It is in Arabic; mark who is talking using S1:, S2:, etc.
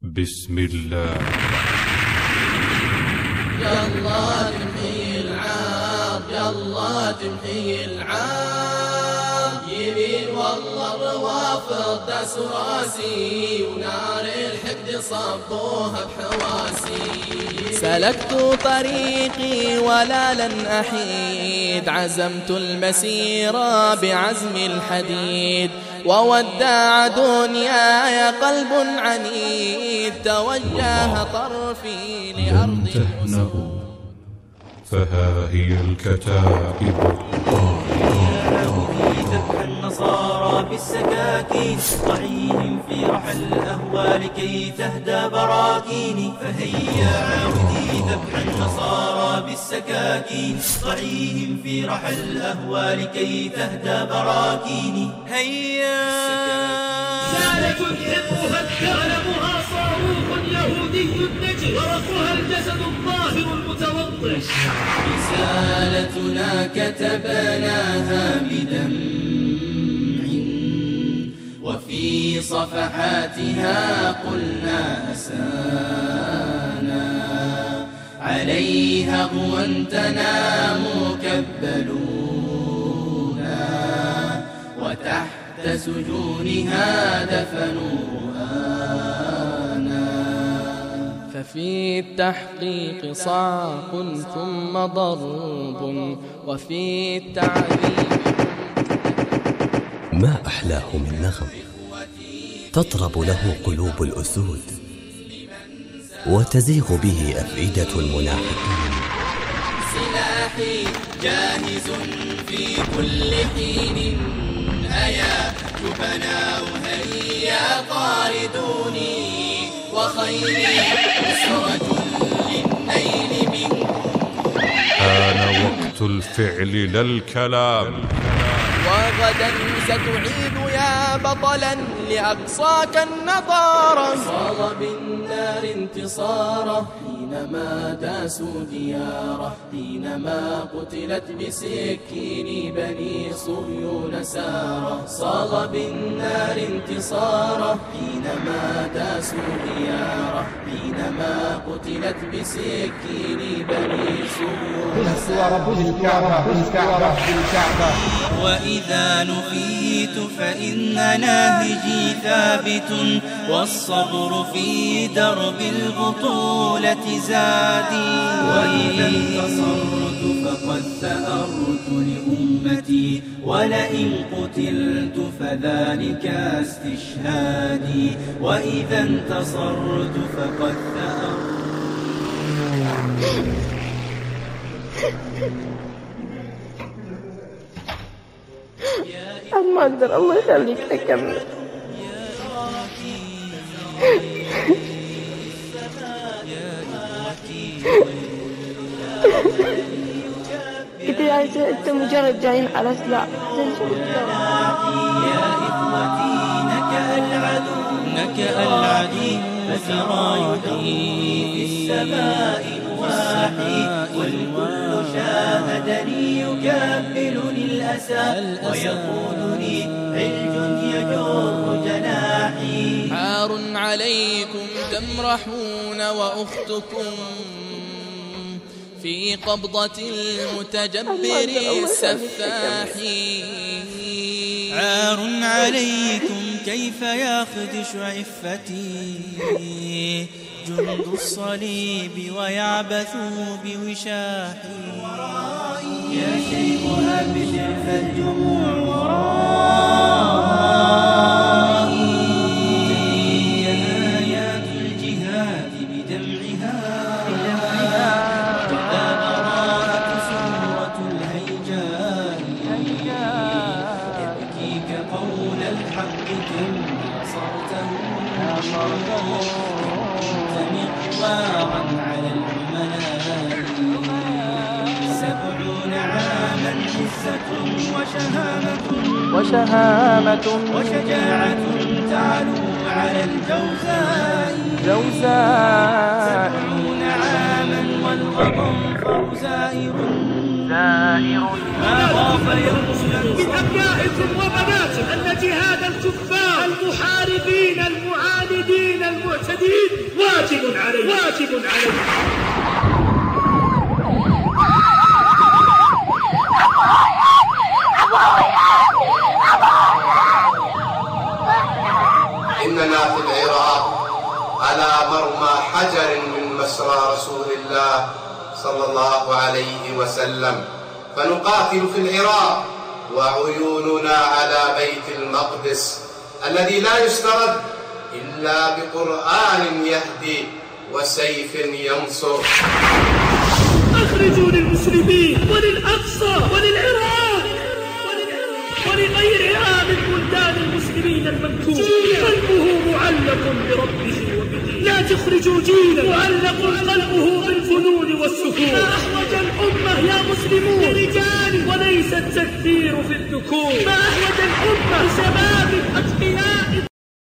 S1: بسم الله.
S2: يلا تمحي العار، يلا تمحي العار، يمين والله الروافض داس راسي، ونار الحقد صبوها بحواسي. سلكت طريقي ولا لن أحيد، عزمت المسير بعزم الحديد، ووداع دنياي قلب عنيد، توجه طرفي لأرض
S1: تهنأوا فها هي الكتائب
S3: ذبح النصارى بالسكاكين، ضعيهم في رحل الأهوال كي تهدى براكيني. فهيا عودي ذبح النصارى بالسكاكين، ضعيهم في رحل الأهوال كي تهدى براكيني. هيا
S4: سالة يحبها يعلمها صاروخ يهودي النجم، ورقها الجسد الظاهر المتوضح.
S2: رسالتنا كتبناها بدمع، وفي صفحاتها قلنا أسانا، عليها هو تنام كبلونا، وتحت سجونها دفنوا رؤانا. ففي التحقيق صعق ثم ضرب، وفي التعذيب
S5: ما أحلاه من نغم تطرب له قلوب الأسود، وتزيغ به أفئدة المناحقين.
S2: سلاحي جاهز في كل حين، أيا جبناء هيا طاردوني، وخيري أسرة للنيل منكم.
S1: آن وقت الفعل لا الكلام،
S2: وغدا ستعيد يا بطلا لأقصاك النظارة. صار بالنار انتصاره حينما داسوا دياره، حينما قتلت بسكين بني صهيون سارة. صار بالنار انتصاره حينما داسوا دياره، حينما قتلت بسكين بني صهيون سارة.
S3: وإذا نفيت فإن ناهجي ثابت، والصبر في درب البطولة زادي. وإذا انتصرت فقد ثأرت لأمتي، ولئن قتلت فذلك استشهادي. وإذا انتصرت فقد ثأرت.
S6: ما أقدر، الله يخليك أكمل. قلت يا أنت مجرد جايين على سلاح.
S3: يا إخوتي نكأ العدو فترايحي في السماء نواحي، والكل شاهدني يكبلني الأسى، ويقول لي علج يجر جناحي.
S2: عار عليكم تمرحون وأختكم في قبضة المتجبر السفاح.
S3: عار عليكم كيف يخدش عفتي جند الصليب ويعبث بوشاحي. يا شيخ أبشر فالجموع ورائي، آيات الجهاد بدمعها، وذا براءة سورة الهيجاء، يبكيك قول الحق كم نصرته، كنت مقوارا على العملاء. 70 عاما عزة وشهامة وشجاعة تعلو على الجوزاء. 70 عاما والغضنفر زائر، ما خاف يوما
S4: من أبنائكم وبناتكم أن جهاد الكفار المحاربين المعاندين المعتدين واجب عليه.
S7: إننا في العراق على مرمى حجر من مسرى رسول الله صلى الله عليه وسلم، فنقاتل في العراق وعيوننا على بيت المقدس الذي لا يسترد إلا بقرآن يهدي وسيف ينصر.
S4: أخرجوا للمسلمين وللأقصى وللعراق ولغيرها من بلدان المسلمين المنكوب قلبه معلق بربه وبدينه. لا تخرجوا جيلا معلق قلبه بالفنون والسكون. ما أحوج الأمة يا مسلمون لرجال وليس التكثير في الذكور. ما أحوج الأمة شباب أتقياء